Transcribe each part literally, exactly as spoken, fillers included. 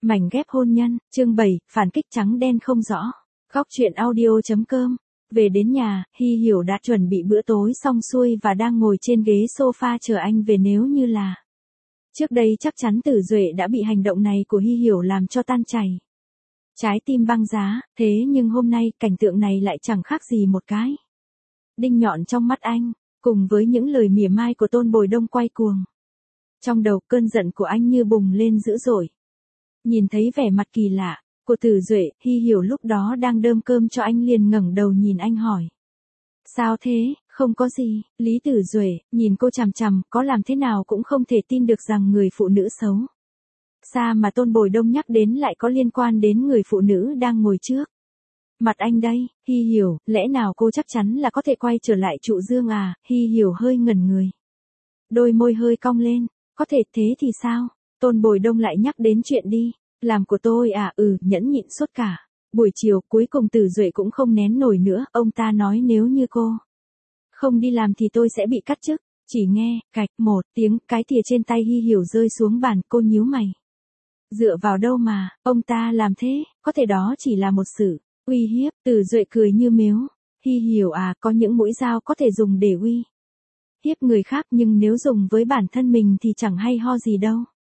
Mảnh ghép hôn nhân, chương bảy, phản kích trắng đen không rõ. Góc truyện audio.com. Về đến nhà, Hy Hiểu đã chuẩn bị bữa tối xong xuôi và đang ngồi trên ghế sofa chờ anh về. Nếu như là trước đây chắc chắn Tử Duệ đã bị hành động này của Hy Hiểu làm cho tan chảy. Trái tim băng giá, thế nhưng hôm nay cảnh tượng này lại chẳng khác gì một cái đinh nhọn trong mắt anh, cùng với những lời mỉa mai của Tôn Bồi Đông quay cuồng. Trong đầu cơn giận của anh như bùng lên dữ dội. Nhìn thấy vẻ mặt kỳ lạ của Tử Duệ, Hy Hiểu lúc đó đang đơm cơm cho anh liền ngẩng đầu nhìn anh hỏi. Sao thế, không có gì, Lý Tử Duệ, nhìn cô chằm chằm, có làm thế nào cũng không thể tin được rằng người phụ nữ xấu xa mà Tôn Bồi Đông nhắc đến lại có liên quan đến người phụ nữ đang ngồi trước mặt anh đây. Hy Hiểu, lẽ nào cô chắc chắn là có thể quay trở lại trụ dương à? Hy Hiểu hơi ngẩn người. Đôi môi hơi cong lên, có thể thế thì sao? Tôn Bồi Đông lại nhắc đến chuyện đi, làm của tôi à? Ừ, nhẫn nhịn suốt cả buổi chiều, cuối cùng Tử Duệ cũng không nén nổi nữa, ông ta nói nếu như cô không đi làm thì tôi sẽ bị cắt chức. Chỉ nghe, cạch, một tiếng, cái thìa trên tay Hy Hiểu rơi xuống bàn, cô nhíu mày. Dựa vào đâu mà, ông ta làm thế, có thể đó chỉ là một sự uy hiếp. Tử Duệ cười như mếu. Hy Hiểu à, có những mũi dao có thể dùng để uy hiếp người khác nhưng nếu dùng với bản thân mình thì chẳng hay ho gì đâu.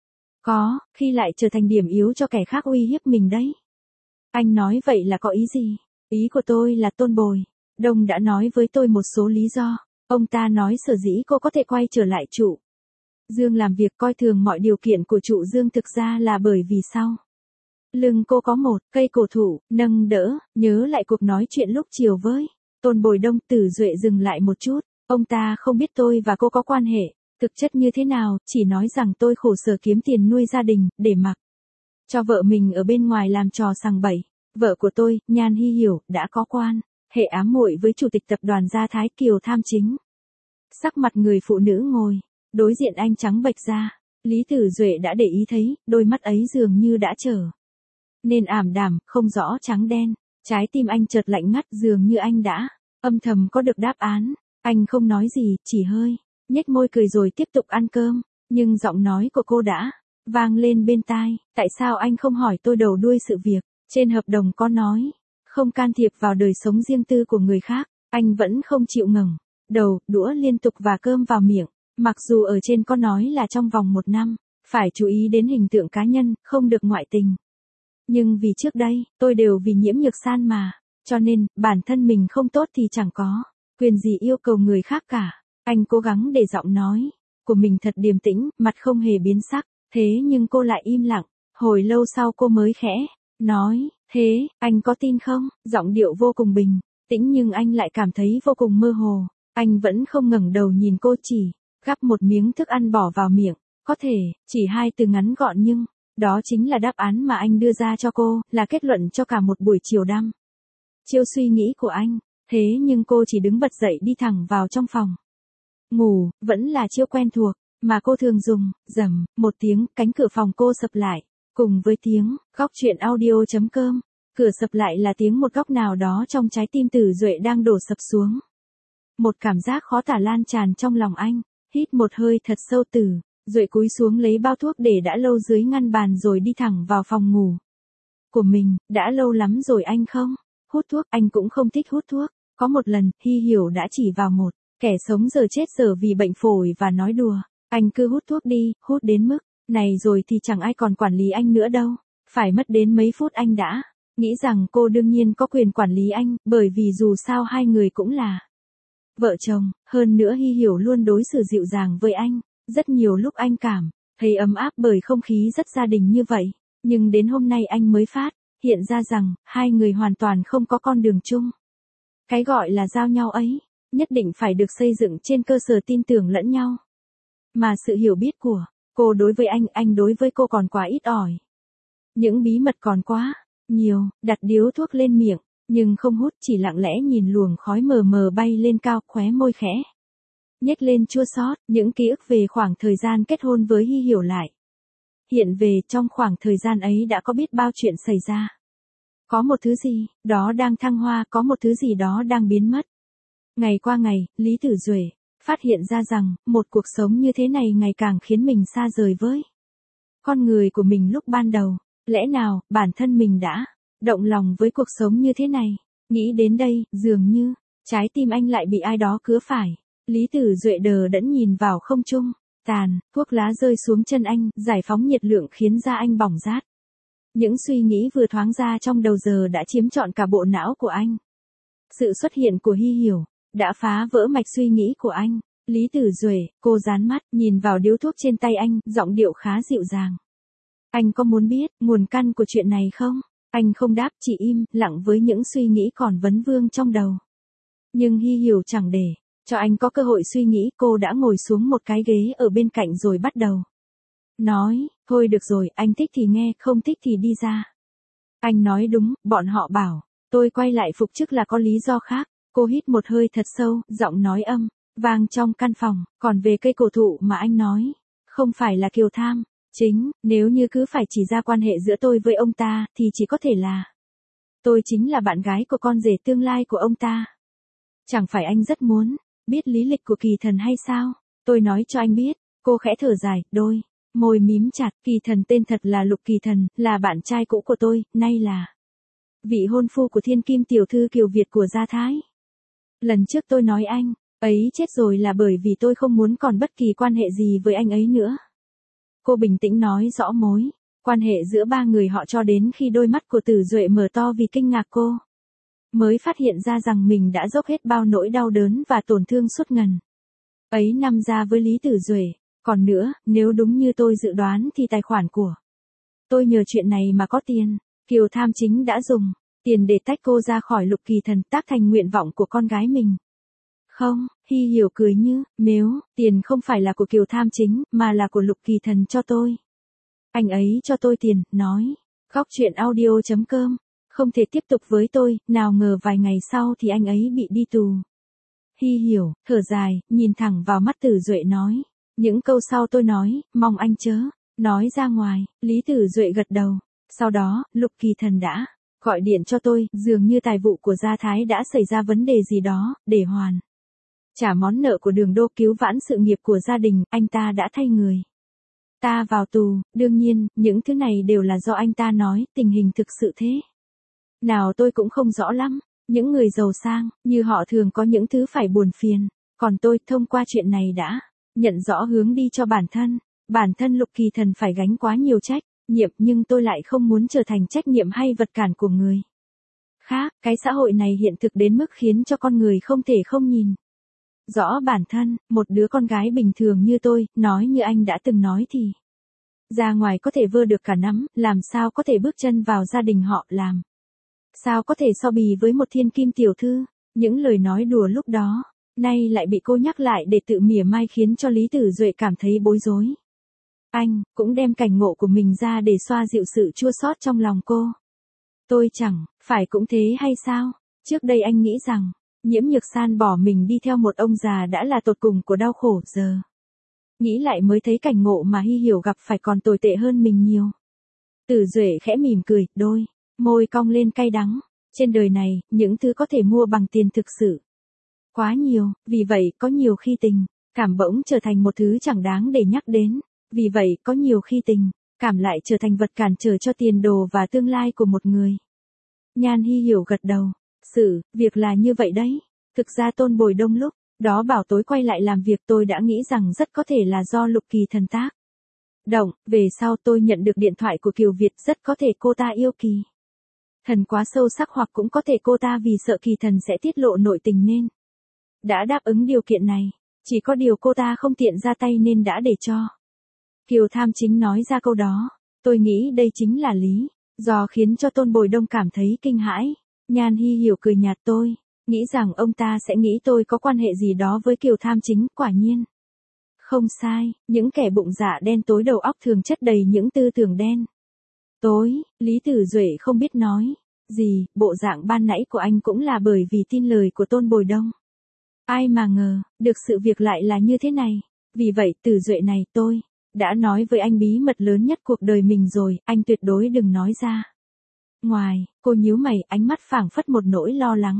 Có, khi lại trở thành điểm yếu cho kẻ khác uy hiếp mình đấy. Anh nói vậy là có ý gì? Ý của tôi là Tôn Bồi Đông đã nói với tôi một số lý do. Ông ta nói sở dĩ cô có thể quay trở lại trụ dương làm việc coi thường mọi điều kiện của trụ dương thực ra là bởi vì sau lưng cô có một cây cổ thụ, nâng đỡ. Nhớ lại cuộc nói chuyện lúc chiều với Tôn Bồi Đông, Tử Duệ dừng lại một chút. Ông ta không biết tôi và cô có quan hệ thực chất như thế nào, chỉ nói rằng tôi khổ sở kiếm tiền nuôi gia đình, để mặc cho vợ mình ở bên ngoài làm trò sằng bậy. Vợ của tôi, Nhan Hy Hiểu, đã có quan hệ ám muội với chủ tịch tập đoàn Gia Thái Kiều Tham Chính. Sắc mặt người phụ nữ ngồi đối diện anh trắng bệch ra. Lý Tử Duệ đã để ý thấy, đôi mắt ấy dường như đã trở nên ảm đạm, không rõ trắng đen. Trái tim anh chợt lạnh ngắt, dường như anh đã âm thầm có được đáp án. Anh không nói gì, chỉ hơi nhếch môi cười rồi tiếp tục ăn cơm. Nhưng giọng nói của cô đã vang lên bên tai. Tại sao anh không hỏi tôi đầu đuôi sự việc? Trên hợp đồng có nói không can thiệp vào đời sống riêng tư của người khác. Anh vẫn không chịu ngẩng đầu, đũa liên tục và cơm vào miệng. Mặc dù ở trên có nói là trong vòng một năm phải chú ý đến hình tượng cá nhân, không được ngoại tình. Nhưng vì trước đây, tôi đều vì Nhiễm Nhược San mà. Cho nên, bản thân mình không tốt thì chẳng có quyền gì yêu cầu người khác cả. Anh cố gắng để giọng nói của mình thật điềm tĩnh, mặt không hề biến sắc. Thế nhưng cô lại im lặng. Hồi lâu sau cô mới khẽ nói, thế, anh có tin không? Giọng điệu vô cùng bình tĩnh nhưng anh lại cảm thấy vô cùng mơ hồ. Anh vẫn không ngẩng đầu nhìn cô, chỉ gắp một miếng thức ăn bỏ vào miệng. Có thể, chỉ hai từ ngắn gọn nhưng đó chính là đáp án mà anh đưa ra cho cô, là kết luận cho cả một buổi chiều đăm chiêu suy nghĩ của anh. Thế nhưng cô chỉ đứng bật dậy đi thẳng vào trong phòng ngủ, vẫn là chiêu quen thuộc mà cô thường dùng. Rầm một tiếng, cánh cửa phòng cô sập lại, cùng với tiếng góc truyện audio.com. Cửa sập lại là tiếng một góc nào đó trong trái tim Tử Duệ đang đổ sập xuống. Một cảm giác khó tả lan tràn trong lòng anh. Hít một hơi thật sâu, Tử Duệ cúi xuống lấy bao thuốc để đã lâu dưới ngăn bàn rồi đi thẳng vào phòng ngủ của mình. Đã lâu lắm rồi anh không hút thuốc. Anh cũng không thích hút thuốc. Có một lần, Hy Hiểu đã chỉ vào một kẻ sống giờ chết giờ vì bệnh phổi và nói đùa, anh cứ hút thuốc đi, hút đến mức này rồi thì chẳng ai còn quản lý anh nữa đâu. Phải mất đến mấy phút anh đã nghĩ rằng cô đương nhiên có quyền quản lý anh, bởi vì dù sao hai người cũng là vợ chồng. Hơn nữa Hy Hiểu luôn đối xử dịu dàng với anh. Rất nhiều lúc anh cảm thấy ấm áp bởi không khí rất gia đình như vậy. Nhưng đến hôm nay anh mới phát hiện ra rằng hai người hoàn toàn không có con đường chung. Cái gọi là giao nhau ấy nhất định phải được xây dựng trên cơ sở tin tưởng lẫn nhau. Mà sự hiểu biết của cô đối với anh, anh đối với cô còn quá ít ỏi. Những bí mật còn quá nhiều. Đặt điếu thuốc lên miệng, nhưng không hút, chỉ lặng lẽ nhìn luồng khói mờ mờ bay lên cao, khóe môi khẽ nhếch lên chua xót. Những ký ức về khoảng thời gian kết hôn với Hy Hiểu lại hiện về. Trong khoảng thời gian ấy đã có biết bao chuyện xảy ra. Có một thứ gì đó đang thăng hoa, có một thứ gì đó đang biến mất. Ngày qua ngày, Lý Tử Duệ phát hiện ra rằng một cuộc sống như thế này ngày càng khiến mình xa rời với con người của mình lúc ban đầu. Lẽ nào, bản thân mình đã động lòng với cuộc sống như thế này? Nghĩ đến đây, dường như, trái tim anh lại bị ai đó cứa phải. Lý Tử Duệ đờ đẫn nhìn vào không trung. Tàn, thuốc lá rơi xuống chân anh, giải phóng nhiệt lượng khiến da anh bỏng rát. Những suy nghĩ vừa thoáng ra trong đầu giờ đã chiếm trọn cả bộ não của anh. Sự xuất hiện của Hy Hiểu đã phá vỡ mạch suy nghĩ của anh. Lý Tử Duệ, cô dán mắt, nhìn vào điếu thuốc trên tay anh, giọng điệu khá dịu dàng. Anh có muốn biết nguồn căn của chuyện này không? Anh không đáp, chỉ im lặng với những suy nghĩ còn vấn vương trong đầu. Nhưng Hy Hiểu chẳng để cho anh có cơ hội suy nghĩ, cô đã ngồi xuống một cái ghế ở bên cạnh rồi bắt đầu nói, thôi được rồi, anh thích thì nghe, không thích thì đi ra. Anh nói đúng, bọn họ bảo tôi quay lại phục chức là có lý do khác. Cô hít một hơi thật sâu, giọng nói âm vang trong căn phòng. Còn về cây cổ thụ mà anh nói, không phải là Kiều Tham chính, nếu như cứ phải chỉ ra quan hệ giữa tôi với ông ta, thì chỉ có thể là tôi chính là bạn gái của con rể tương lai của ông ta. Chẳng phải anh rất muốn biết lý lịch của Kỳ Thần hay sao? Tôi nói cho anh biết. Cô khẽ thở dài, đôi môi mím chặt. Kỳ Thần tên thật là Lục Kỳ Thần, là bạn trai cũ của tôi, nay là vị hôn phu của thiên kim tiểu thư Kiều Việt của Gia Thái. Lần trước tôi nói anh ấy chết rồi là bởi vì tôi không muốn còn bất kỳ quan hệ gì với anh ấy nữa. Cô bình tĩnh nói rõ mối quan hệ giữa ba người họ cho đến khi đôi mắt của Tử Duệ mở to vì kinh ngạc. Cô mới phát hiện ra rằng mình đã dốc hết bao nỗi đau đớn và tổn thương suốt ngần ấy năm ra với Lý Tử Duệ. Còn nữa, nếu đúng như tôi dự đoán thì tài khoản của tôi nhờ chuyện này mà có tiền. Kiều Tham chính đã dùng tiền để tách cô ra khỏi Lục Kỳ Thần, tác thành nguyện vọng của con gái mình. Không, Hy Hiểu cười như mếu, tiền không phải là của Kiều Tham chính, mà là của Lục Kỳ Thần cho tôi. Anh ấy cho tôi tiền, nói. Góc truyện audio chấm com. Không thể tiếp tục với tôi, nào ngờ vài ngày sau thì anh ấy bị đi tù. Hy Hiểu, thở dài, nhìn thẳng vào mắt Tử Duệ nói. Những câu sau tôi nói, mong anh chớ nói ra ngoài. Lý Tử Duệ gật đầu. Sau đó, Lục Kỳ Thần đã gọi điện cho tôi, dường như tài vụ của Gia Thái đã xảy ra vấn đề gì đó, để hoàn trả món nợ của Đường Đô, cứu vãn sự nghiệp của gia đình, anh ta đã thay người ta vào tù. Đương nhiên, những thứ này đều là do anh ta nói, tình hình thực sự thế nào tôi cũng không rõ lắm. Những người giàu sang, như họ thường có những thứ phải buồn phiền. Còn tôi, thông qua chuyện này đã nhận rõ hướng đi cho bản thân. Bản thân Lục Kỳ Thần phải gánh quá nhiều trách nhiệm, nhưng tôi lại không muốn trở thành trách nhiệm hay vật cản của người khác. Cái xã hội này hiện thực đến mức khiến cho con người không thể không nhìn rõ bản thân. Một đứa con gái bình thường như tôi, nói như anh đã từng nói thì ra ngoài có thể vơ được cả nắm, làm sao có thể bước chân vào gia đình họ, làm sao có thể so bì với một thiên kim tiểu thư. Những lời nói đùa lúc đó, nay lại bị cô nhắc lại để tự mỉa mai, khiến cho Lý Tử Duệ cảm thấy bối rối. Anh cũng đem cảnh ngộ của mình ra để xoa dịu sự chua xót trong lòng cô. Tôi chẳng phải cũng thế hay sao? Trước đây anh nghĩ rằng Nhiễm Nhược San bỏ mình đi theo một ông già đã là tột cùng của đau khổ, giờ nghĩ lại mới thấy cảnh ngộ mà Hy Hiểu gặp phải còn tồi tệ hơn mình nhiều. Tử Duệ khẽ mỉm cười, đôi môi cong lên cay đắng. Trên đời này, những thứ có thể mua bằng tiền thực sự quá nhiều, vì vậy có nhiều khi tình cảm bỗng trở thành một thứ chẳng đáng để nhắc đến. Vì vậy có nhiều khi tình cảm lại trở thành vật cản trở cho tiền đồ và tương lai của một người. Nhan Hy Hiểu gật đầu. Sự việc là như vậy đấy. Thực ra Tôn Bồi Đông lúc đó bảo tối quay lại làm việc, tôi đã nghĩ rằng rất có thể là do Lục Kỳ Thần tác động. Về sau tôi nhận được điện thoại của Kiều Việt, rất có thể cô ta yêu Kỳ Thần quá sâu sắc, hoặc cũng có thể cô ta vì sợ Kỳ Thần sẽ tiết lộ nội tình nên đã đáp ứng điều kiện này. Chỉ có điều cô ta không tiện ra tay nên đã để cho Kiều Tham chính nói ra câu đó. Tôi nghĩ đây chính là lý do khiến cho Tôn Bồi Đông cảm thấy kinh hãi. Nhan Hy Hiểu cười nhạt, tôi nghĩ rằng ông ta sẽ nghĩ tôi có quan hệ gì đó với Kiều Tham chính. Quả nhiên không sai, những kẻ bụng dạ đen tối đầu óc thường chất đầy những tư tưởng đen tối. Lý Tử Duệ không biết nói gì, bộ dạng ban nãy của anh cũng là bởi vì tin lời của Tôn Bồi Đông. Ai mà ngờ được sự việc lại là như thế này. Vì vậy Tử Duệ này, tôi đã nói với anh bí mật lớn nhất cuộc đời mình rồi, anh tuyệt đối đừng nói ra ngoài. Cô nhíu mày, ánh mắt phảng phất một nỗi lo lắng.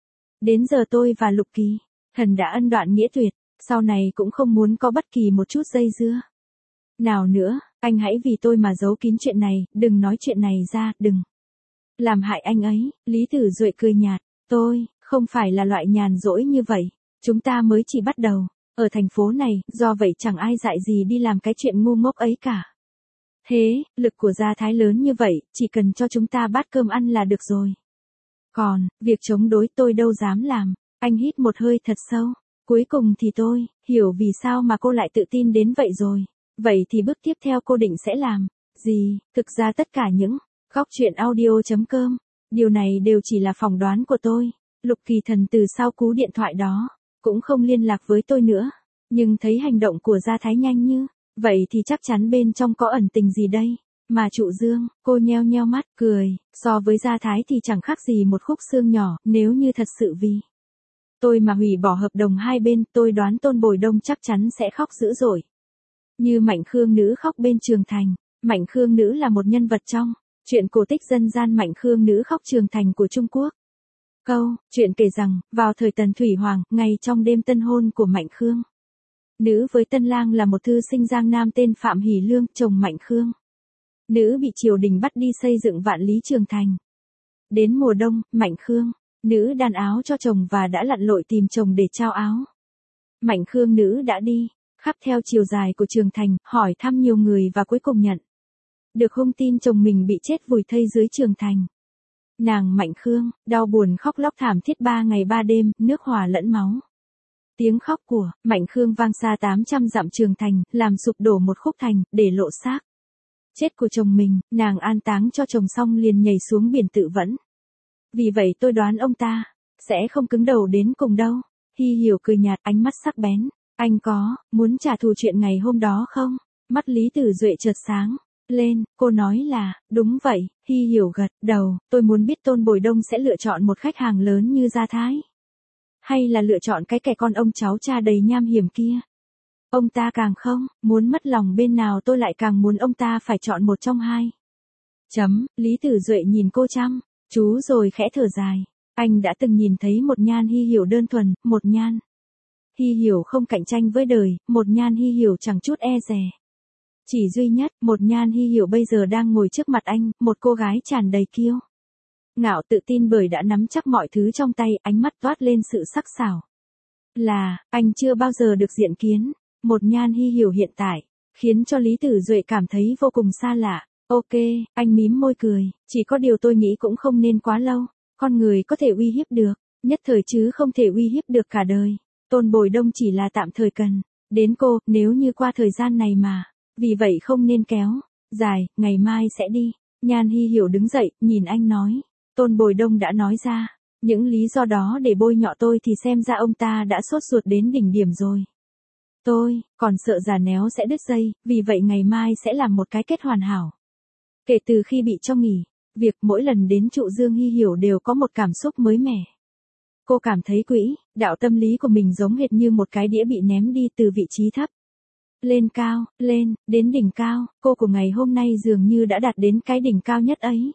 Đến giờ tôi và Lục Kỳ Thần đã ân đoạn nghĩa tuyệt, sau này cũng không muốn có bất kỳ một chút dây dưa Nào nữa, anh hãy vì tôi mà giấu kín chuyện này, đừng nói chuyện này ra, đừng làm hại anh ấy. Lý Tử Duệ cười nhạt, tôi không phải là loại nhàn rỗi như vậy, chúng ta mới chỉ bắt đầu. Ở thành phố này, do vậy chẳng ai dạy gì đi làm cái chuyện ngu ngốc ấy cả. Thế, lực của Gia Thái lớn như vậy, chỉ cần cho chúng ta bát cơm ăn là được rồi. Còn, việc chống đối tôi đâu dám làm. Anh hít một hơi thật sâu. Cuối cùng thì tôi, hiểu vì sao mà cô lại tự tin đến vậy rồi. Vậy thì bước tiếp theo cô định sẽ làm gì? Thực ra tất cả những góc chuyện audio.com, điều này đều chỉ là phỏng đoán của tôi. Lục Kỳ Thần từ sau cú điện thoại đó, cũng không liên lạc với tôi nữa. Nhưng thấy hành động của Gia Thái nhanh như vậy thì chắc chắn bên trong có ẩn tình gì đây. Mà Trụ Dương, cô nheo nheo mắt, cười, so với Gia Thái thì chẳng khác gì một khúc xương nhỏ, nếu như thật sự vì tôi mà hủy bỏ hợp đồng hai bên, tôi đoán Tôn Bồi Đông chắc chắn sẽ khóc dữ dội. Như Mạnh Khương Nữ khóc bên Trường Thành. Mạnh Khương Nữ là một nhân vật trong chuyện cổ tích dân gian Mạnh Khương Nữ khóc Trường Thành của Trung Quốc. Câu chuyện kể rằng, vào thời Tần Thủy Hoàng, ngay trong đêm tân hôn của Mạnh Khương Nữ với tân lang là một thư sinh Giang Nam tên Phạm Hỷ Lương, chồng Mạnh Khương Nữ bị triều đình bắt đi xây dựng Vạn Lý Trường Thành. Đến mùa đông, Mạnh Khương Nữ đan áo cho chồng và đã lặn lội tìm chồng để trao áo. Mạnh Khương Nữ đã đi khắp theo chiều dài của Trường Thành, hỏi thăm nhiều người và cuối cùng nhận được hung tin chồng mình bị chết vùi thây dưới Trường Thành. Nàng Mạnh Khương, đau buồn khóc lóc thảm thiết ba ngày ba đêm, nước hòa lẫn máu. Tiếng khóc của Mạnh Khương vang xa tám trăm dặm Trường Thành, làm sụp đổ một khúc thành, để lộ xác chết của chồng mình. Nàng an táng cho chồng xong liền nhảy xuống biển tự vẫn. Vì vậy tôi đoán ông ta sẽ không cứng đầu đến cùng đâu. Hy Hiểu cười nhạt, ánh mắt sắc bén. Anh có muốn trả thù chuyện ngày hôm đó không? Mắt Lý Tử Duệ chợt sáng lên, cô nói là, đúng vậy. Hy Hiểu gật đầu, tôi muốn biết Tôn Bồi Đông sẽ lựa chọn một khách hàng lớn như Gia Thái, hay là lựa chọn cái kẻ con ông cháu cha đầy nham hiểm kia. Ông ta càng không muốn mất lòng bên nào, tôi lại càng muốn ông ta phải chọn một trong hai. Chấm. Lý Tử Duệ nhìn cô chăm chú rồi khẽ thở dài. Anh đã từng nhìn thấy một Nhan Hy Hiểu đơn thuần, một Nhan Hy Hiểu không cạnh tranh với đời, một Nhan Hy Hiểu chẳng chút e dè. Chỉ duy nhất, một Nhan Hy Hiểu bây giờ đang ngồi trước mặt anh, một cô gái tràn đầy kiêu ngạo tự tin bởi đã nắm chắc mọi thứ trong tay, ánh mắt toát lên sự sắc sảo. Là, anh chưa bao giờ được diện kiến. Một Nhan Hy Hiểu hiện tại, khiến cho Lý Tử Duệ cảm thấy vô cùng xa lạ. Ok, anh mím môi cười, chỉ có điều tôi nghĩ cũng không nên quá lâu. Con người có thể uy hiếp được, nhất thời chứ không thể uy hiếp được cả đời. Tôn Bồi Đông chỉ là tạm thời cần đến cô, nếu như qua thời gian này mà. Vì vậy không nên kéo dài, ngày mai sẽ đi. Nhan Hy Hiểu đứng dậy, nhìn anh nói. Tôn Bồi Đông đã nói ra những lý do đó để bôi nhọ tôi thì xem ra ông ta đã sốt ruột đến đỉnh điểm rồi. Tôi còn sợ già néo sẽ đứt dây, vì vậy ngày mai sẽ làm một cái kết hoàn hảo. Kể từ khi bị cho nghỉ việc, mỗi lần đến Trụ Dương Hy Hiểu đều có một cảm xúc mới mẻ. Cô cảm thấy quỹ đạo tâm lý của mình giống hệt như một cái đĩa bị ném đi từ vị trí thấp lên cao, lên đến đỉnh cao. Cô của ngày hôm nay dường như đã đạt đến cái đỉnh cao nhất ấy.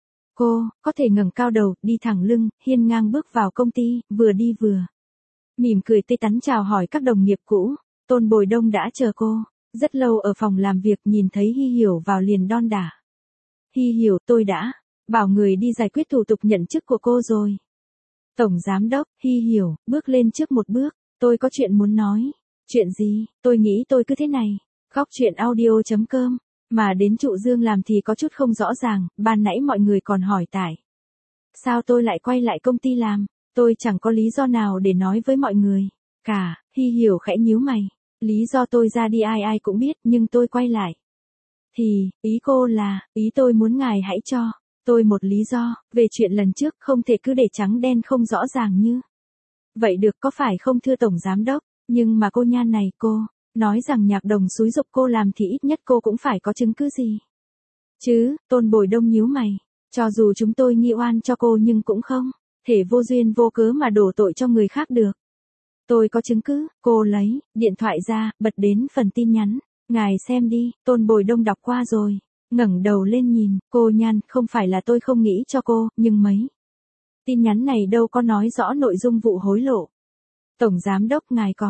Cô có thể ngẩng cao đầu, đi thẳng lưng, hiên ngang bước vào công ty, vừa đi vừa mỉm cười tươi tắn chào hỏi các đồng nghiệp cũ. Tôn Bồi Đông đã chờ cô rất lâu ở phòng làm việc, nhìn thấy Hy Hiểu vào liền đon đả. Hy Hiểu, tôi đã bảo người đi giải quyết thủ tục nhận chức của cô rồi. Tổng giám đốc. Hy Hiểu bước lên trước một bước. Tôi có chuyện muốn nói. Chuyện gì? Tôi nghĩ tôi cứ thế này. Góc chuyện audio.com. Mà đến Trụ Dương làm thì có chút không rõ ràng, ban nãy mọi người còn hỏi tại sao tôi lại quay lại công ty làm. Tôi chẳng có lý do nào để nói với mọi người cả. Hy Hiểu khẽ nhíu mày. Lý do tôi ra đi ai ai cũng biết, nhưng tôi quay lại thì, ý cô là, ý tôi muốn ngài hãy cho tôi một lý do, về chuyện lần trước, không thể cứ để trắng đen không rõ ràng như vậy được, có phải không thưa Tổng Giám Đốc? Nhưng mà cô Nhan này, cô nói rằng Nhạc Đồng xúi giục cô làm thì ít nhất cô cũng phải có chứng cứ gì chứ. Tôn Bồi Đông nhíu mày. Cho dù chúng tôi nghi oan cho cô nhưng cũng không thể vô duyên vô cớ mà đổ tội cho người khác được. Tôi có chứng cứ. Cô lấy điện thoại ra, bật đến phần tin nhắn. Ngài xem đi. Tôn Bồi Đông đọc qua rồi, ngẩng đầu lên nhìn cô. Nhan, không phải là tôi không nghĩ cho cô, nhưng mấy tin nhắn này đâu có nói rõ nội dung vụ hối lộ. Tổng Giám Đốc, ngài có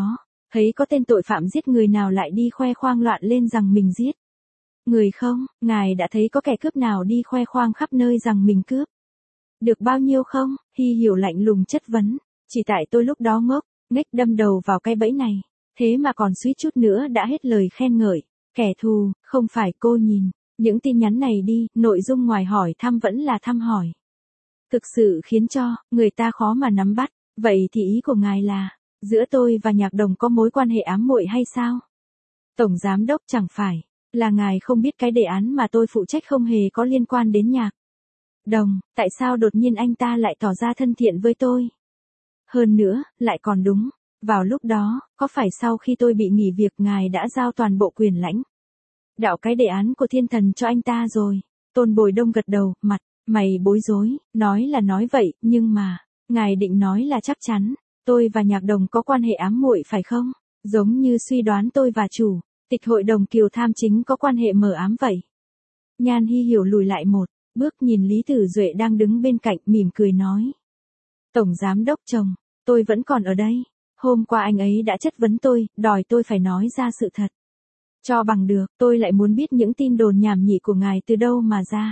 Thấy có tên tội phạm giết người nào lại đi khoe khoang loạn lên rằng mình giết người không? Ngài đã thấy có kẻ cướp nào đi khoe khoang khắp nơi rằng mình cướp được bao nhiêu không? Hy Hiểu lạnh lùng chất vấn. Chỉ tại tôi lúc đó ngốc, nghếch đâm đầu vào cái bẫy này. Thế mà còn suýt chút nữa đã hết lời khen ngợi. Kẻ thù, không phải cô nhìn. Những tin nhắn này đi, nội dung ngoài hỏi thăm vẫn là thăm hỏi. Thực sự khiến cho người ta khó mà nắm bắt. Vậy thì ý của ngài là, giữa tôi và Nhạc Đồng có mối quan hệ ám muội hay sao? Tổng giám đốc chẳng phải là ngài không biết cái đề án mà tôi phụ trách không hề có liên quan đến Nhạc Đồng, tại sao đột nhiên anh ta lại tỏ ra thân thiện với tôi? Hơn nữa, lại còn đúng, vào lúc đó, có phải sau khi tôi bị nghỉ việc ngài đã giao toàn bộ quyền lãnh đạo cái đề án của thiên thần cho anh ta rồi? Tôn Bồi Đông gật đầu, mặt mày bối rối, nói là nói vậy, nhưng mà, ngài định nói là chắc chắn, tôi và Nhạc Đồng có quan hệ ám muội phải không? Giống như suy đoán tôi và chủ tịch hội đồng Kiều Tham Chính có quan hệ mờ ám vậy. Nhan Hy Hiểu lùi lại một bước nhìn Lý Tử Duệ đang đứng bên cạnh mỉm cười nói. Tổng giám đốc chồng, tôi vẫn còn ở đây. Hôm qua anh ấy đã chất vấn tôi, đòi tôi phải nói ra sự thật. Cho bằng được, tôi lại muốn biết những tin đồn nhảm nhí của ngài từ đâu mà ra.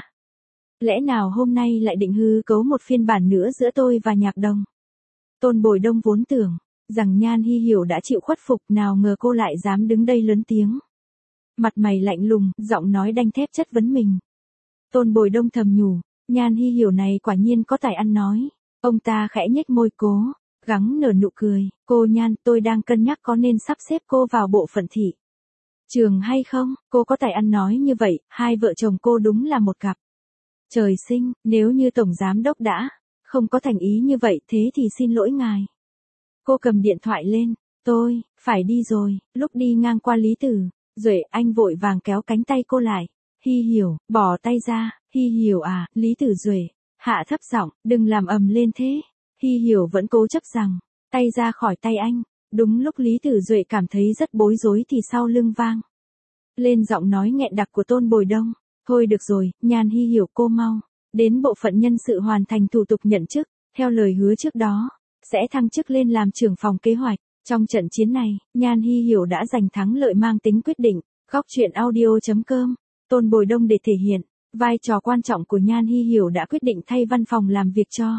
Lẽ nào hôm nay lại định hư cấu một phiên bản nữa giữa tôi và Nhạc Đồng? Tôn Bồi Đông vốn tưởng rằng Nhan Hy Hiểu đã chịu khuất phục, nào ngờ cô lại dám đứng đây lớn tiếng. Mặt mày lạnh lùng, giọng nói đanh thép chất vấn mình. Tôn Bồi Đông thầm nhủ, Nhan Hy Hiểu này quả nhiên có tài ăn nói. Ông ta khẽ nhếch môi cố gắng nở nụ cười. Cô Nhan, tôi đang cân nhắc có nên sắp xếp cô vào bộ phận thị trường hay không? Cô có tài ăn nói như vậy, hai vợ chồng cô đúng là một cặp trời sinh. Nếu như tổng giám đốc đã không có thành ý như vậy, thế thì xin lỗi ngài. Cô cầm điện thoại lên. Tôi phải đi rồi. Lúc đi ngang qua Lý Tử Duệ, anh vội vàng kéo cánh tay cô lại. Hy Hiểu, bỏ tay ra. Hy Hiểu à? Lý Tử Duệ hạ thấp giọng, đừng làm ầm lên thế. Hy Hiểu vẫn cố chấp rằng tay ra khỏi tay anh. Đúng lúc Lý Tử Duệ cảm thấy rất bối rối thì sau lưng vang lên giọng nói nghẹn đặc của Tôn Bồi Đông. Thôi được rồi, Nhan Hy Hiểu, cô mau đến bộ phận nhân sự hoàn thành thủ tục nhận chức. Theo lời hứa trước đó, sẽ thăng chức lên làm trưởng phòng kế hoạch. Trong trận chiến này, Nhan Hy Hiểu đã giành thắng lợi mang tính quyết định. Góc truyện audio chấm com. Tôn Bồi Đông để thể hiện vai trò quan trọng của Nhan Hy Hiểu đã quyết định thay văn phòng làm việc cho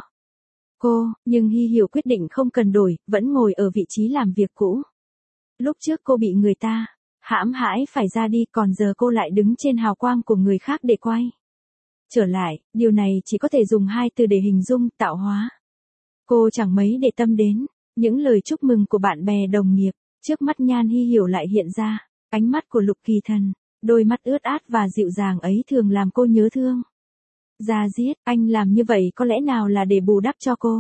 cô, nhưng Hy Hiểu quyết định không cần đổi, vẫn ngồi ở vị trí làm việc cũ. Lúc trước cô bị người ta hãm hãi phải ra đi, còn giờ cô lại đứng trên hào quang của người khác để quay trở lại. Điều này chỉ có thể dùng hai từ để hình dung, tạo hóa. Cô chẳng mấy để tâm đến những lời chúc mừng của bạn bè đồng nghiệp. Trước mắt Nhan Hy Hiểu lại hiện ra ánh mắt của Lục Kỳ Thần. Đôi mắt ướt át và dịu dàng ấy thường làm cô nhớ thương. Ra giết, anh làm như vậy có lẽ nào là để bù đắp cho cô?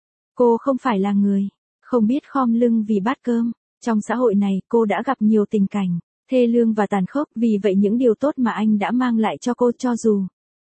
Cô không phải là người không biết khom lưng vì bát cơm. Trong xã hội này, cô đã gặp nhiều tình cảnh thê lương và tàn khốc, vì vậy những điều tốt mà anh đã mang lại cho cô, cho dù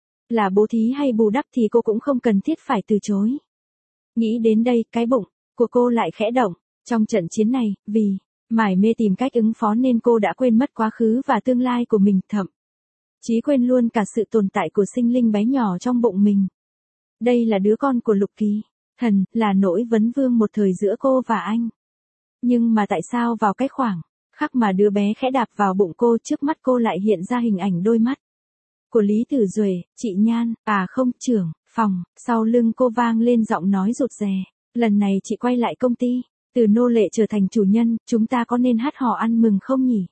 là bố thí hay bù đắp thì cô cũng không cần thiết phải từ chối. Nghĩ đến đây, cái bụng của cô lại khẽ động. Trong trận chiến này, vì mải mê tìm cách ứng phó nên cô đã quên mất quá khứ và tương lai của mình, thậm chí quên luôn cả sự tồn tại của sinh linh bé nhỏ trong bụng mình. Đây là đứa con của Lục Kỳ Thần, là nỗi vấn vương một thời giữa cô và anh. Nhưng mà tại sao vào cái khoảng khắc mà đứa bé khẽ đạp vào bụng cô, trước mắt cô lại hiện ra hình ảnh đôi mắt của Lý Tử Duệ? Chị Nhan, à không, trưởng phòng. Sau lưng cô vang lên giọng nói rụt rè. Lần này chị quay lại công ty, từ nô lệ trở thành chủ nhân, chúng ta có nên hát hò ăn mừng không nhỉ?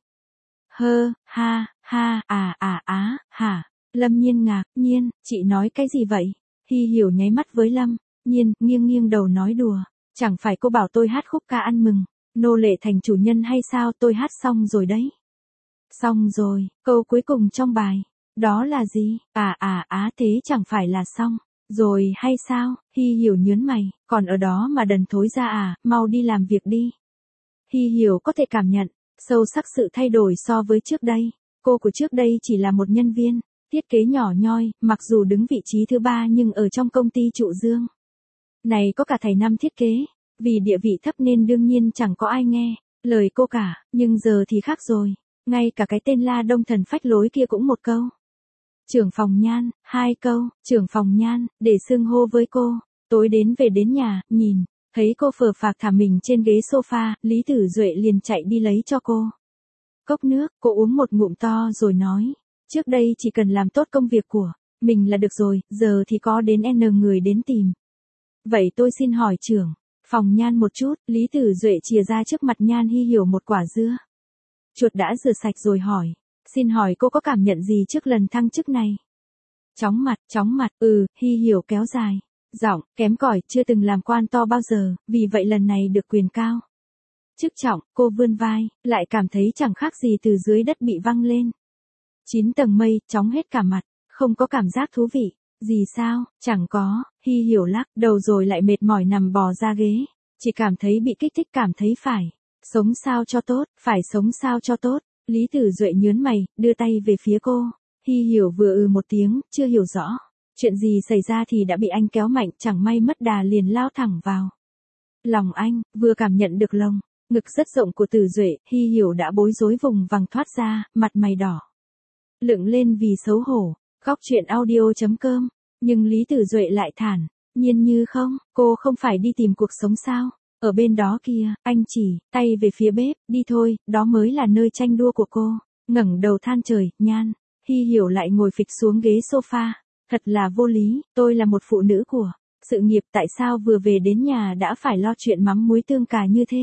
Hơ, ha, ha, à, à, á, hả? Lâm Nhiên ngạc nhiên, chị nói cái gì vậy? Hy Hiểu nháy mắt với Lâm Nhiên, nghiêng nghiêng đầu nói đùa. Chẳng phải cô bảo tôi hát khúc ca ăn mừng nô lệ thành chủ nhân hay sao? Tôi hát xong rồi đấy. Xong rồi, câu cuối cùng trong bài đó là gì? À, à, á, thế chẳng phải là xong rồi hay sao? Hy Hiểu nhớn mày, còn ở đó mà đần thối ra à? Mau đi làm việc đi. Hy Hiểu có thể cảm nhận sâu sắc sự thay đổi so với trước đây. Cô của trước đây chỉ là một nhân viên thiết kế nhỏ nhoi, mặc dù đứng vị trí thứ ba nhưng ở trong công ty Trụ Dương này có cả thầy năm thiết kế. Vì địa vị thấp nên đương nhiên chẳng có ai nghe lời cô cả, nhưng giờ thì khác rồi. Ngay cả cái tên La Đông Thần phách lối kia cũng một câu trưởng phòng Nhan, hai câu trưởng phòng Nhan để xưng hô với cô. Tối đến về đến nhà, nhìn Thấy cô phờ phạc thả mình trên ghế sofa, Lý Tử Duệ liền chạy đi lấy cho cô cốc nước, cô uống một ngụm to rồi nói, trước đây chỉ cần làm tốt công việc của mình là được rồi, giờ thì có đến N người đến tìm. Vậy tôi xin hỏi trưởng phòng Nhan một chút, Lý Tử Duệ chìa ra trước mặt Nhan Hi Hiểu một quả dưa chuột đã rửa sạch rồi hỏi, xin hỏi cô có cảm nhận gì trước lần thăng chức này? Chóng mặt, chóng mặt, ừ, Hi Hiểu kéo dài giọng, kém cỏi, chưa từng làm quan to bao giờ, vì vậy lần này được quyền cao chức trọng, cô vươn vai, lại cảm thấy chẳng khác gì từ dưới đất bị văng lên chín tầng mây, chóng hết cả mặt, không có cảm giác thú vị gì sao? Chẳng có, Hi Hiểu lắc đầu rồi lại mệt mỏi nằm bò ra ghế, chỉ cảm thấy bị kích thích, cảm thấy phải sống sao cho tốt, phải sống sao cho tốt. Lý Tử Duệ nhớn mày, đưa tay về phía cô. Hi Hiểu vừa ừ một tiếng, chưa hiểu rõ chuyện gì xảy ra thì đã bị anh kéo mạnh, chẳng may mất đà liền lao thẳng vào lòng anh, vừa cảm nhận được lồng ngực rất rộng của Tử Duệ, Hi Hiểu đã bối rối vùng vằng thoát ra, mặt mày đỏ lựng lên vì xấu hổ. Góc truyện audio chấm com, nhưng Lý Tử Duệ lại thản nhiên như không, cô không phải đi tìm cuộc sống sao? Ở bên đó kia, anh chỉ tay về phía bếp, đi thôi, đó mới là nơi tranh đua của cô. Ngẩng đầu than trời, Nhan Hi Hiểu lại ngồi phịch xuống ghế sofa, thật là vô lý, tôi là một phụ nữ của sự nghiệp, tại sao vừa về đến nhà đã phải lo chuyện mắm muối tương cà như thế?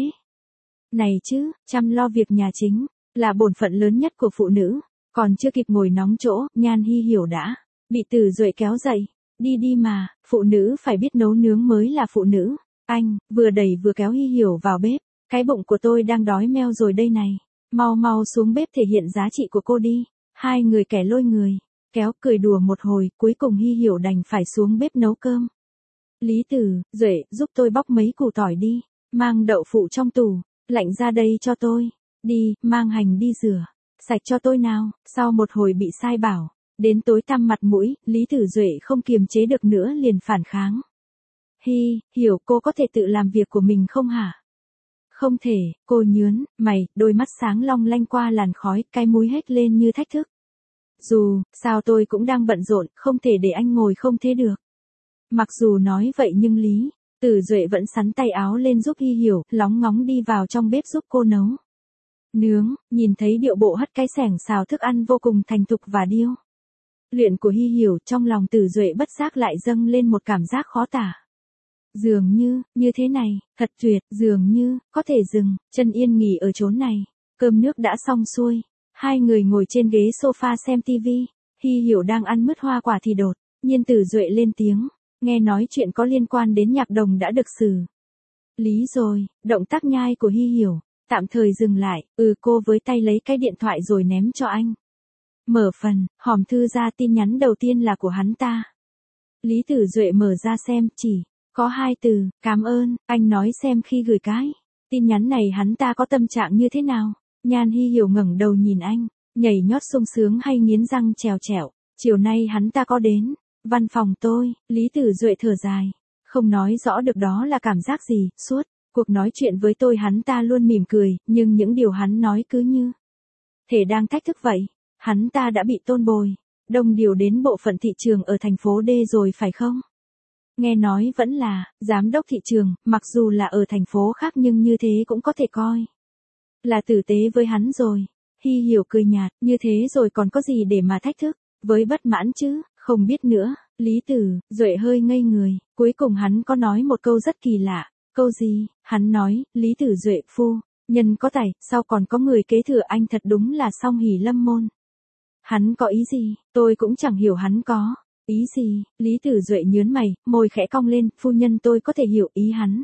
Này chứ, chăm lo việc nhà chính là bổn phận lớn nhất của phụ nữ. Còn chưa kịp ngồi nóng chỗ, Nhan Hi Hiểu đã bị Tử Duệ kéo dậy. Đi đi mà, phụ nữ phải biết nấu nướng mới là phụ nữ. Anh vừa đẩy vừa kéo Hi Hiểu vào bếp. Cái bụng của tôi đang đói meo rồi đây này. Mau mau xuống bếp thể hiện giá trị của cô đi. Hai người kẻ lôi người kéo cười đùa một hồi, cuối cùng Hi Hiểu đành phải xuống bếp nấu cơm. Lý Tử Duệ, giúp tôi bóc mấy củ tỏi đi. Mang đậu phụ trong tủ lạnh ra đây cho tôi. Đi, mang hành đi rửa sạch cho tôi nào. Sau một hồi bị sai bảo, đến tối tăm mặt mũi, Lý Tử Duệ không kiềm chế được nữa liền phản kháng. Hi, Hiểu, cô có thể tự làm việc của mình không hả? Không thể, cô nhớn mày, đôi mắt sáng long lanh qua làn khói, cái mũi hét lên như thách thức. Dù sao tôi cũng đang bận rộn, không thể để anh ngồi không thế được. Mặc dù nói vậy nhưng Lý Tử Duệ vẫn sắn tay áo lên giúp Hi Hiểu, lóng ngóng đi vào trong bếp giúp cô nấu nướng, nhìn thấy điệu bộ hất cái xẻng xào thức ăn vô cùng thành thục và điêu luyện của Hi Hiểu, trong lòng Tử Duệ bất giác lại dâng lên một cảm giác khó tả. Dường như, như thế này, thật tuyệt, dường như, có thể dừng chân yên nghỉ ở chốn này. Cơm nước đã xong xuôi, hai người ngồi trên ghế sofa xem tivi. Hi Hiểu đang ăn mứt hoa quả thì đột nhiên Tử Duệ lên tiếng, nghe nói chuyện có liên quan đến Nhạc Đồng đã được xử lý rồi. Động tác nhai của Hi Hiểu tạm thời dừng lại, ừ cô với tay lấy cái điện thoại rồi ném cho anh. Mở phần, hòm thư ra, tin nhắn đầu tiên là của hắn ta. Lý Tử Duệ mở ra xem, chỉ có hai từ, cảm ơn, anh nói xem khi gửi cái tin nhắn này hắn ta có tâm trạng như thế nào. Nhan Hi Hiểu ngẩng đầu nhìn anh, nhảy nhót sung sướng hay nghiến răng trèo trẹo. Chiều nay hắn ta có đến văn phòng tôi. Lý Tử Duệ thở dài, không nói rõ được đó là cảm giác gì. Suốt cuộc nói chuyện với tôi hắn ta luôn mỉm cười, nhưng những điều hắn nói cứ như thể đang thách thức vậy. Hắn ta đã bị Tôn Bồi Đông điều đến bộ phận thị trường ở thành phố D rồi phải không? Nghe nói vẫn là giám đốc thị trường, mặc dù là ở thành phố khác nhưng như thế cũng có thể coi là tử tế với hắn rồi. Hi Hiểu cười nhạt, như thế rồi còn có gì để mà thách thức với bất mãn chứ? Không biết nữa. Lý Tử Duệ hơi ngây người, cuối cùng hắn có nói một câu rất kỳ lạ. Câu gì? Hắn nói, Lý Tử Duệ phu nhân có tài, sau còn có người kế thừa anh, thật đúng là song hỷ lâm môn. Hắn có ý gì? Tôi cũng chẳng hiểu hắn có ý gì. Lý Tử Duệ nhớn mày, môi khẽ cong lên, phu nhân tôi có thể hiểu ý hắn.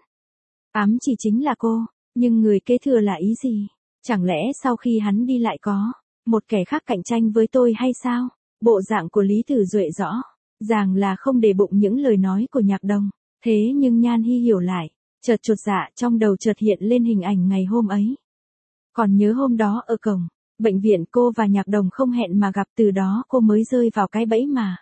Ám chỉ chính là cô, nhưng người kế thừa là ý gì? Chẳng lẽ sau khi hắn đi lại có một kẻ khác cạnh tranh với tôi hay sao? Bộ dạng của Lý Tử Duệ rõ ràng là không để bụng những lời nói của Nhạc Đồng. Thế nhưng Nhan Hi Hiểu lại chợt chột dạ, trong đầu chợt hiện lên hình ảnh ngày hôm ấy. Còn nhớ hôm đó ở cổng bệnh viện cô và Nhạc Đồng không hẹn mà gặp, từ đó cô mới rơi vào cái bẫy mà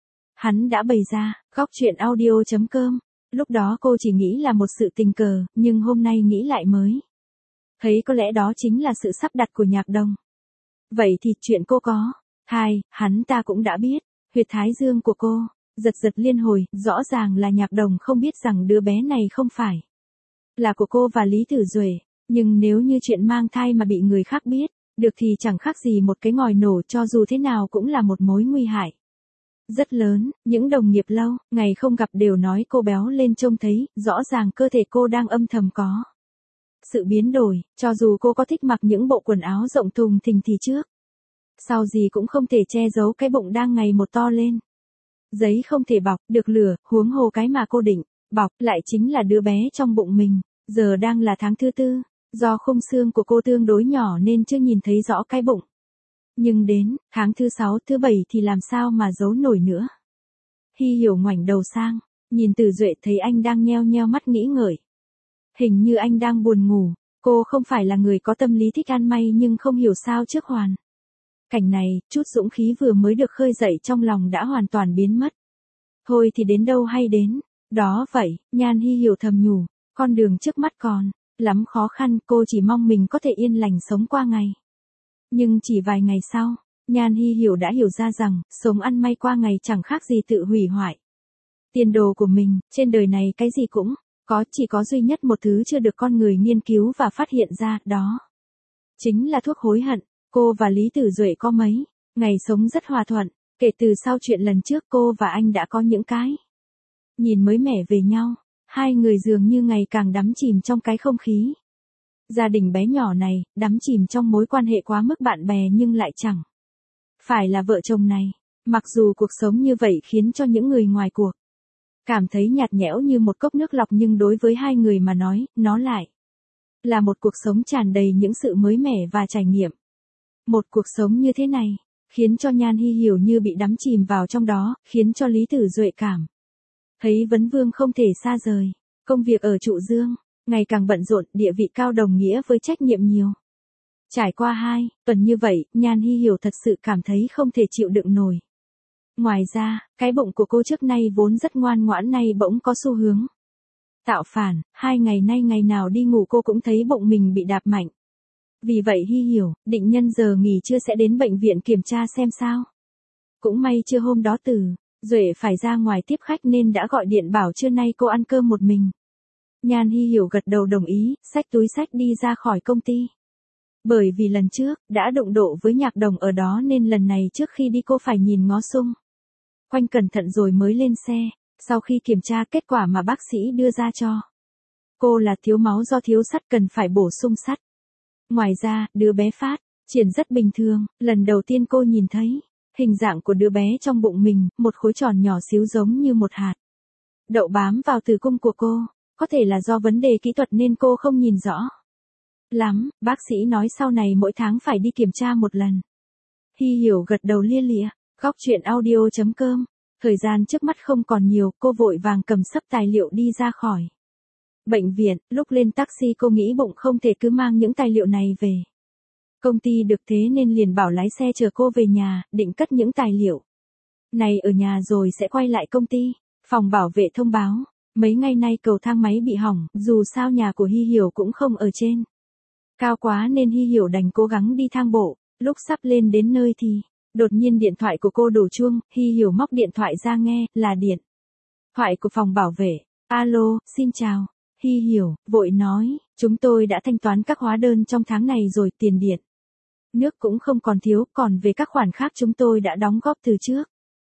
hắn đã bày ra. Góc truyện audio chấm com. Lúc đó cô chỉ nghĩ là một sự tình cờ, nhưng hôm nay nghĩ lại mới thấy có lẽ đó chính là sự sắp đặt của Nhạc Đồng. Vậy thì chuyện cô có thai, hắn ta cũng đã biết. Huyệt thái dương của cô giật giật liên hồi, rõ ràng là Nhạc Đồng không biết rằng đứa bé này không phải là của cô và Lý Tử Duệ, nhưng nếu như chuyện mang thai mà bị người khác biết, được thì chẳng khác gì một cái ngòi nổ, cho dù thế nào cũng là một mối nguy hại rất lớn. Những đồng nghiệp lâu ngày không gặp đều nói cô béo lên, trông thấy rõ ràng cơ thể cô đang âm thầm có sự biến đổi, cho dù cô có thích mặc những bộ quần áo rộng thùng thình thì trước sau gì cũng không thể che giấu cái bụng đang ngày một to lên. Giấy không thể bọc được lửa, huống hồ cái mà cô định bọc lại chính là đứa bé trong bụng mình. Giờ đang là tháng thứ tư, do khung xương của cô tương đối nhỏ nên chưa nhìn thấy rõ cái bụng. Nhưng đến tháng thứ sáu, thứ bảy thì làm sao mà giấu nổi nữa. Hy Hiểu ngoảnh đầu sang, nhìn Tử Duệ thấy anh đang nheo nheo mắt nghĩ ngợi. Hình như anh đang buồn ngủ. Cô không phải là người có tâm lý thích ăn may, nhưng không hiểu sao trước hoàn cảnh này, chút dũng khí vừa mới được khơi dậy trong lòng đã hoàn toàn biến mất. Thôi thì đến đâu hay đến đó vậy, Nhan Hy Hiểu thầm nhủ, con đường trước mắt còn lắm khó khăn, cô chỉ mong mình có thể yên lành sống qua ngày. Nhưng chỉ vài ngày sau, Nhan Hy Hiểu đã hiểu ra rằng, sống ăn may qua ngày chẳng khác gì tự hủy hoại tiền đồ của mình. Trên đời này cái gì cũng có, chỉ có duy nhất một thứ chưa được con người nghiên cứu và phát hiện ra, đó chính là thuốc hối hận. Cô và Lý Tử Duệ có mấy ngày sống rất hòa thuận, kể từ sau chuyện lần trước cô và anh đã có những cái nhìn mới mẻ về nhau. Hai người dường như ngày càng đắm chìm trong cái không khí gia đình bé nhỏ này, đắm chìm trong mối quan hệ quá mức bạn bè nhưng lại chẳng phải là vợ chồng này. Mặc dù cuộc sống như vậy khiến cho những người ngoài cuộc cảm thấy nhạt nhẽo như một cốc nước lọc, nhưng đối với hai người mà nói, nó lại là một cuộc sống tràn đầy những sự mới mẻ và trải nghiệm. Một cuộc sống như thế này khiến cho Nhan Hy Hiểu như bị đắm chìm vào trong đó, khiến cho Lý Tử Duệ cảm thấy vấn vương không thể xa rời. Công việc ở Trụ Dương ngày càng bận rộn, địa vị cao đồng nghĩa với trách nhiệm nhiều. Trải qua hai tuần như vậy, Nhan Hy Hiểu thật sự cảm thấy không thể chịu đựng nổi. Ngoài ra, cái bụng của cô trước nay vốn rất ngoan ngoãn nay bỗng có xu hướng tạo phản. Hai ngày nay ngày nào đi ngủ cô cũng thấy bụng mình bị đạp mạnh. Vì vậy Hy Hiểu định nhân giờ nghỉ trưa sẽ đến bệnh viện kiểm tra xem sao. Cũng may trưa hôm đó Tử Duệ phải ra ngoài tiếp khách nên đã gọi điện bảo trưa nay cô ăn cơm một mình. Nhan Hy Hiểu gật đầu đồng ý, xách túi xách đi ra khỏi công ty. Bởi vì lần trước đã đụng độ với Nhạc Đồng ở đó nên lần này trước khi đi cô phải nhìn ngó xung quanh cẩn thận rồi mới lên xe. Sau khi kiểm tra, kết quả mà bác sĩ đưa ra cho cô là thiếu máu do thiếu sắt, cần phải bổ sung sắt. Ngoài ra, đứa bé phát triển rất bình thường. Lần đầu tiên cô nhìn thấy hình dạng của đứa bé trong bụng mình, một khối tròn nhỏ xíu giống như một hạt đậu bám vào tử cung của cô. Có thể là do vấn đề kỹ thuật nên cô không nhìn rõ lắm. Bác sĩ nói sau này mỗi tháng phải đi kiểm tra một lần. Hy Hiểu gật đầu lia lịa. Góc truyện audio chấm com. Thời gian trước mắt không còn nhiều, cô vội vàng cầm sấp tài liệu đi ra khỏi bệnh viện. Lúc lên taxi cô nghĩ bụng không thể cứ mang những tài liệu này về công ty được, thế nên liền bảo lái xe chở cô về nhà, định cất những tài liệu này ở nhà rồi sẽ quay lại công ty. Phòng bảo vệ thông báo, mấy ngày nay cầu thang máy bị hỏng, dù sao nhà của Hy Hiểu cũng không ở trên cao quá nên Hy Hiểu đành cố gắng đi thang bộ. Lúc sắp lên đến nơi thì đột nhiên điện thoại của cô đổ chuông. Hy Hiểu móc điện thoại ra nghe, là điện thoại của phòng bảo vệ. Alo, xin chào. Hy Hiểu vội nói, chúng tôi đã thanh toán các hóa đơn trong tháng này rồi, tiền điện nước cũng không còn thiếu, còn về các khoản khác chúng tôi đã đóng góp từ trước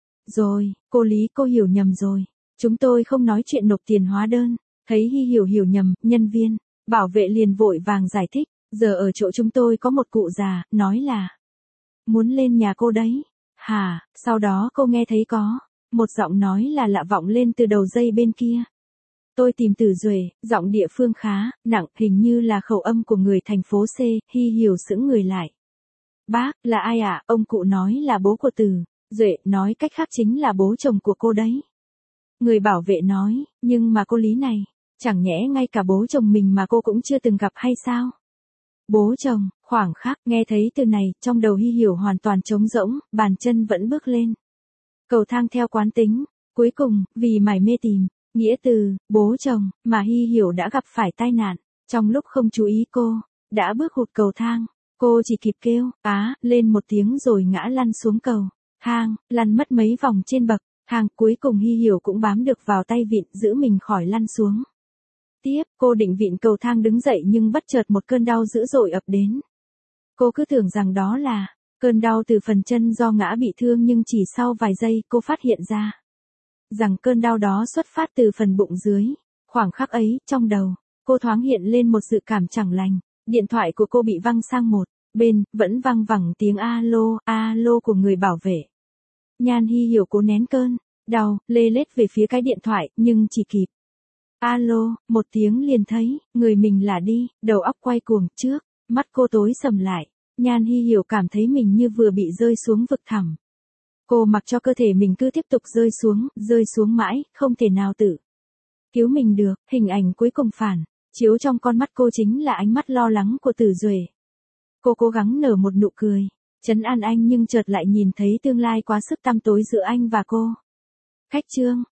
rồi. Cô Lý, cô hiểu nhầm rồi, chúng tôi không nói chuyện nộp tiền hóa đơn. Thấy Hy Hiểu hiểu nhầm, nhân viên bảo vệ liền vội vàng giải thích, giờ ở chỗ chúng tôi có một cụ già, nói là muốn lên nhà cô đấy. Hả? Sau đó cô nghe thấy có một giọng nói là lạ vọng lên từ đầu dây bên kia. Tôi tìm Tử Duệ, giọng địa phương khá nặng, hình như là khẩu âm của người thành phố C. Hy Hiểu sững người lại. Bác, là ai ạ? À? Ông cụ nói là bố của Tử Duệ, nói cách khác chính là bố chồng của cô đấy. Người bảo vệ nói, nhưng mà cô Lý này, chẳng nhẽ ngay cả bố chồng mình mà cô cũng chưa từng gặp hay sao? Bố chồng, khoảng khắc nghe thấy từ này, trong đầu Hy Hiểu hoàn toàn trống rỗng, bàn chân vẫn bước lên cầu thang theo quán tính. Cuối cùng, vì mải mê tìm nghĩa từ bố chồng mà Hy Hiểu đã gặp phải tai nạn. Trong lúc không chú ý cô đã bước hụt cầu thang. Cô chỉ kịp kêu á lên một tiếng rồi ngã lăn xuống cầu thang, lăn mất mấy vòng trên bậc thang. Cuối cùng Hy Hiểu cũng bám được vào tay vịn giữ mình khỏi lăn xuống. Tiếp, cô định vịn cầu thang đứng dậy nhưng bất chợt một cơn đau dữ dội ập đến. Cô cứ tưởng rằng đó là cơn đau từ phần chân do ngã bị thương nhưng chỉ sau vài giây cô phát hiện ra rằng cơn đau đó xuất phát từ phần bụng dưới. Khoảng khắc ấy, trong đầu, cô thoáng hiện lên một dự cảm chẳng lành. Điện thoại của cô bị văng sang một bên, vẫn văng vẳng tiếng alo, alo của người bảo vệ. Nhan Hi Hiểu cố nén cơn đau, lê lết về phía cái điện thoại, nhưng chỉ kịp. Alo, một tiếng liền thấy, người mình là đi, đầu óc quay cuồng trước, mắt cô tối sầm lại. Nhan Hi Hiểu cảm thấy mình như vừa bị rơi xuống vực thẳm. Cô mặc cho cơ thể mình cứ tiếp tục rơi xuống, rơi xuống mãi, không thể nào tự cứu mình được. Hình ảnh cuối cùng phản chiếu trong con mắt cô chính là ánh mắt lo lắng của Tử Duệ. Cô cố gắng nở một nụ cười, trấn an anh nhưng chợt lại nhìn thấy tương lai quá sức tăm tối giữa anh và cô. Khách trương,